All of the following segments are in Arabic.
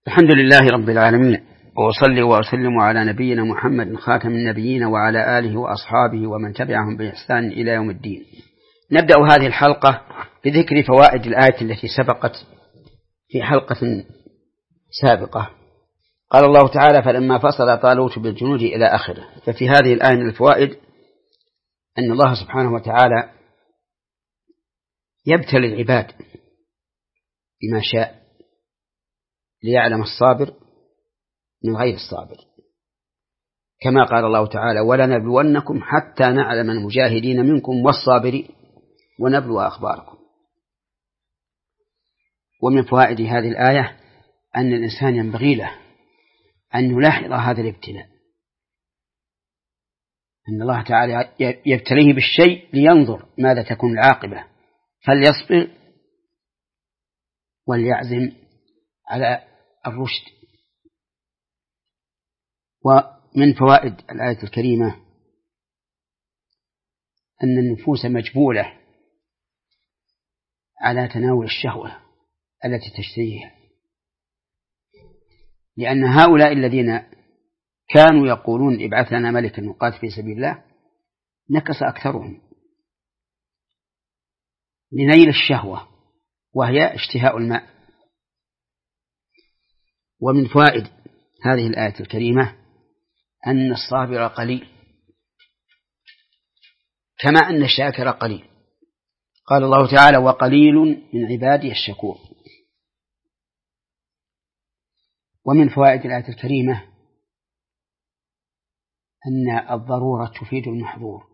الحمد لله رب العالمين، وأصلي وأسلم على نبينا محمد خاتم النبيين وعلى آله وأصحابه ومن تبعهم بإحسان إلى يوم الدين. نبدأ هذه الحلقة بذكر فوائد الآية التي سبقت في حلقة سابقة. قال الله تعالى: فلما فصل طالوت بالجنود إلى آخره. ففي هذه الآية من الفوائد أن الله سبحانه وتعالى يبتلي العباد بما شاء ليعلم الصابر من غير الصابر، كما قال الله تعالى: ولنبلونكم حتى نعلم المجاهدين منكم والصابرين ونبلو أخباركم. ومن فوائد هذه الآية أن الإنسان ينبغي له أن يلاحظ هذا الابتلاء، أن الله تعالى يبتليه بالشيء لينظر ماذا تكون العاقبة، فليصبر وليعزم على الرشد. ومن فوائد الآية الكريمة أن النفوس مجبولة على تناول الشهوة التي تشتهيها، لأن هؤلاء الذين كانوا يقولون ابعث لنا ملكا نقاتل في سبيل الله نكس أكثرهم لنيل الشهوة وهي اشتهاء الماء. ومن فوائد هذه الآية الكريمة أن الصابر قليل كما أن الشاكر قليل. قال الله تعالى: وقليل من عبادي الشكور. ومن فوائد الآية الكريمة أن الضرورة تفيد المحظور،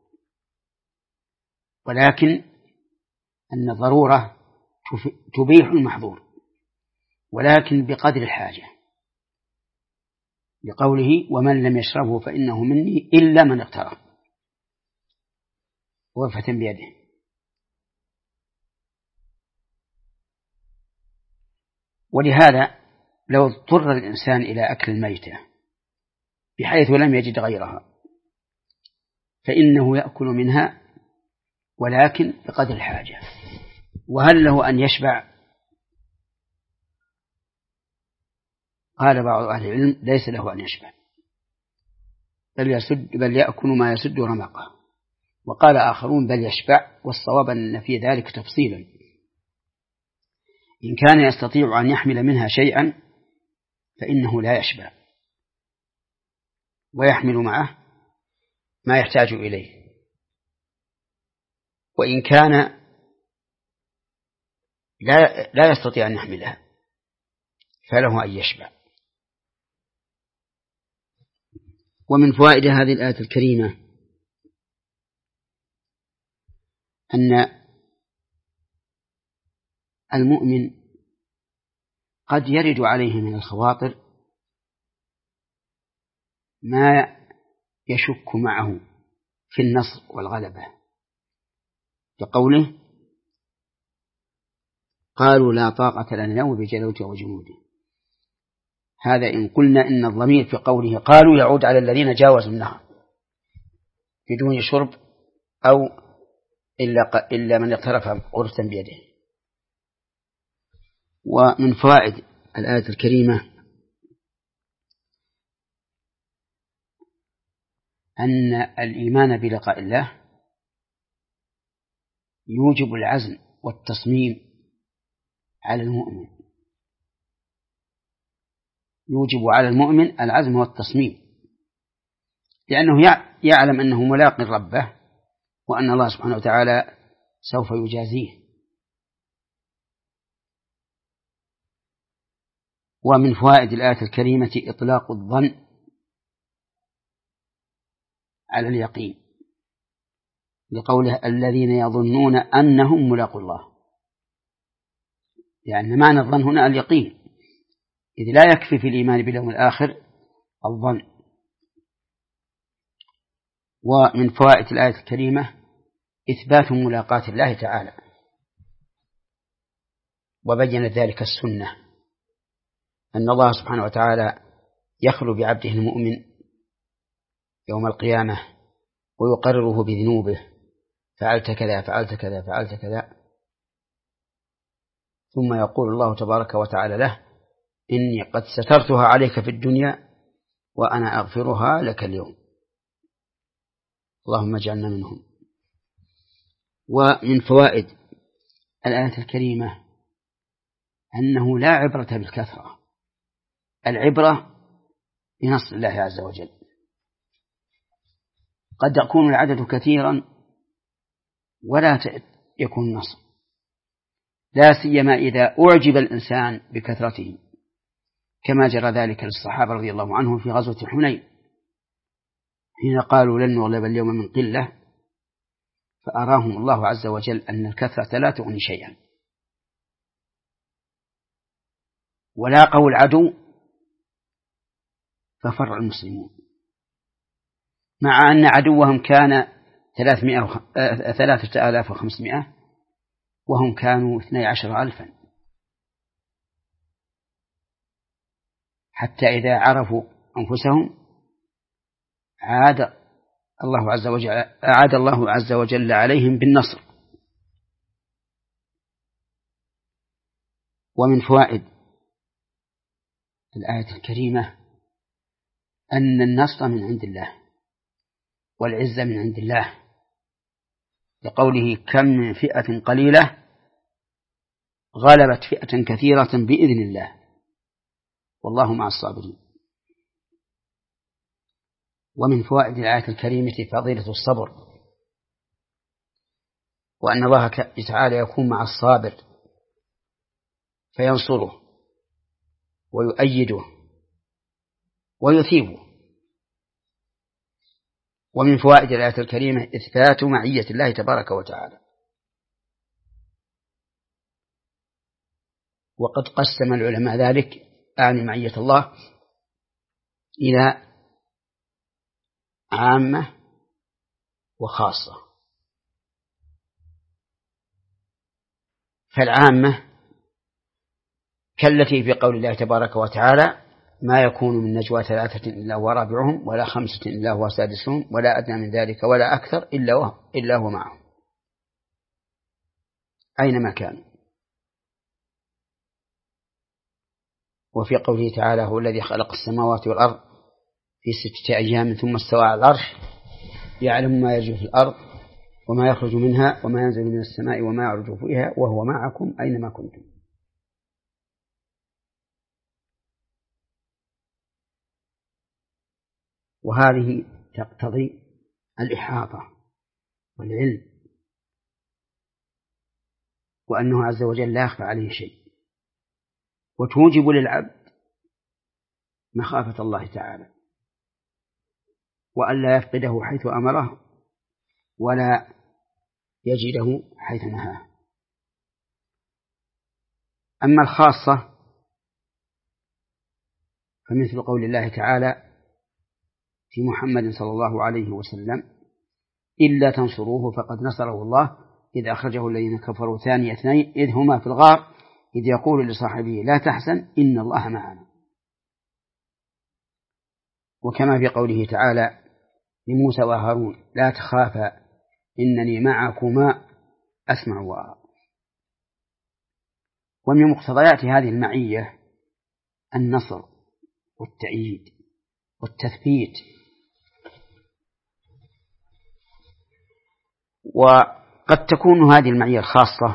ولكن أن الضرورة تبيح المحظور ولكن بقدر الحاجة، لقوله: ومن لم يشربه فإنه مني إلا من اغترف، غرفة بيده. ولهذا لو اضطر الإنسان إلى أكل الميتة بحيث لم يجد غيرها فإنه يأكل منها ولكن بقدر الحاجة. وهل له أن يشبع؟ قال بعض أهل العلم: ليس له أن يشبع، بل يأكل ما يسد رمقه. وقال آخرون: بل يشبع، والصواب أن في ذلك تفصيلا. إن كان يستطيع أن يحمل منها شيئا فإنه لا يشبع ويحمل معه ما يحتاج إليه، وإن كان لا يستطيع أن يحملها فله أن يشبع. ومن فوائد هذه الآية الكريمة أن المؤمن قد يرد عليه من الخواطر ما يشك معه في النصر والغلبة، لقوله: قالوا لا طاقة لنا اليوم بجالوت وجنوده. هذا إن قلنا إن الضمير في قوله قالوا يعود على الذين جاوزوا النهر بدون شرب أو إلا من اقترف غرفة بيده. ومن فوائد الآية الكريمة أن الإيمان بلقاء الله يوجب العزم والتصميم على المؤمن، يوجب على المؤمن العزم والتصميم، لأنه يعلم أنه ملاق ربه وأن الله سبحانه وتعالى سوف يجازيه. ومن فوائد الآية الكريمة إطلاق الظن على اليقين، لقوله: الذين يظنون أنهم ملاقو الله، لأن معنى الظن هنا اليقين، إذ لا يكفي في الإيمان باليوم الآخر الظن. ومن فوائد الآية الكريمة إثبات ملاقاة الله تعالى، وبينت ذلك السنة، أن الله سبحانه وتعالى يخلو بعبده المؤمن يوم القيامة ويقرره بذنوبه: فعلت كذا فعلت كذا فعلت كذا، ثم يقول الله تبارك وتعالى له: إني قد سترتها عليك في الدنيا وأنا أغفرها لك اليوم. اللهم اجعلنا منهم. ومن فوائد الآية الكريمة أنه لا عبرة بالكثرة، العبرة بنصر الله عز وجل. قد يكون العدد كثيرا ولا يكون نصر، لا سيما إذا أعجب الإنسان بكثرته، كما جرى ذلك للصحابة رضي الله عنهم في غزوة حنين حين قالوا لن نغلب اليوم من قلة، فأراهم الله عز وجل أن الكثرة لا تغني شيئا، ولاقوا العدو ففر المسلمون، مع أن عدوهم كان 3500 وهم كانوا 12,000، حتى إذا عرفوا أنفسهم أعاد الله عز وجل عليهم بالنصر. ومن فوائد الآية الكريمة أن النصر من عند الله والعزة من عند الله، لقوله كم من فئة قليلة غلبت فئة كثيرة بإذن الله والله مع الصابرين. ومن فوائد الآية الكريمة فضيلة الصبر، وأن الله تعالى يكون مع الصابر فينصره ويؤيده ويثيبه. ومن فوائد الآية الكريمة إثبات معية الله تبارك وتعالى، وقد قسم العلماء ذلك أعني معية الله إلى عامة وخاصة. فالعامة كالتي في قول الله تبارك وتعالى ما يكون من نجوى 3 إلا هو رابعهم ولا 5 إلا هو سادسهم ولا أدنى من ذلك ولا أكثر إلا هو معهم أينما كانوا. وفي قوله تعالى هو الذي خلق السماوات والأرض في 6 أيام ثم استوى على العرش يعلم ما يجري في الأرض وما يخرج منها وما ينزل من السماء وما يعرج فيها وهو معكم أينما كنتم. وهذه تقتضي الإحاطة والعلم، وأنه عز وجل لا يخفى عليه شيء، وتوجب للعبد مخافة الله تعالى وأن لا يفقده حيث أمره ولا يجده حيث نهاه. أما الخاصة فمثل قول الله تعالى في محمد صلى الله عليه وسلم إلا تنصروه فقد نصره الله إذ أخرجه الذين كفروا ثاني 2 إذ هما في الغار إذ يقول لصاحبه لا تحزن إن الله معنا. وكما في قوله تعالى لموسى وهارون لا تخافا إنني معكما أسمع وأرى. ومن مقتضيات هذه المعية النصر والتأييد والتثبيت. وقد تكون هذه المعية الخاصة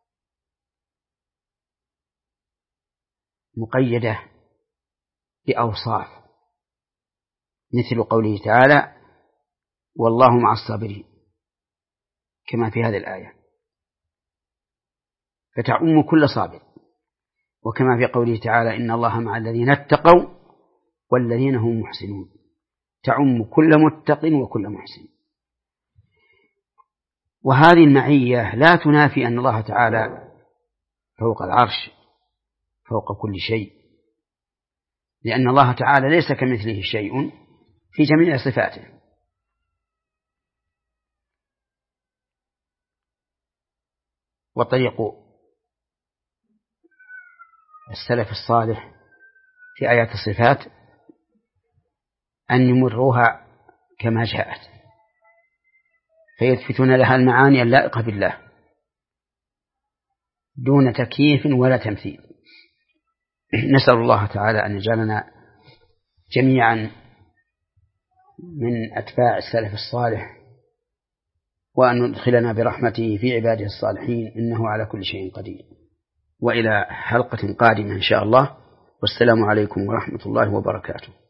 مقيدة بأوصاف مثل قوله تعالى والله مع الصابرين كما في هذه الآية، فتعم كل صابر. وكما في قوله تعالى إن الله مع الذين اتقوا والذين هم محسنون، تعم كل متق وكل محسن. وهذه المعية لا تنافي أن الله تعالى فوق العرش فوق كل شيء، لأن الله تعالى ليس كمثله شيء في جميع صفاته. وطريق السلف الصالح في آيات الصفات أن يمروها كما جاءت فيثبتون لها المعاني اللائقة بالله دون تكييف ولا تمثيل. نسأل الله تعالى أن يجعلنا جميعا من أتباع السلف الصالح، وأن يدخلنا برحمته في عباده الصالحين، إنه على كل شيء قدير. وإلى حلقة قادمة إن شاء الله، والسلام عليكم ورحمة الله وبركاته.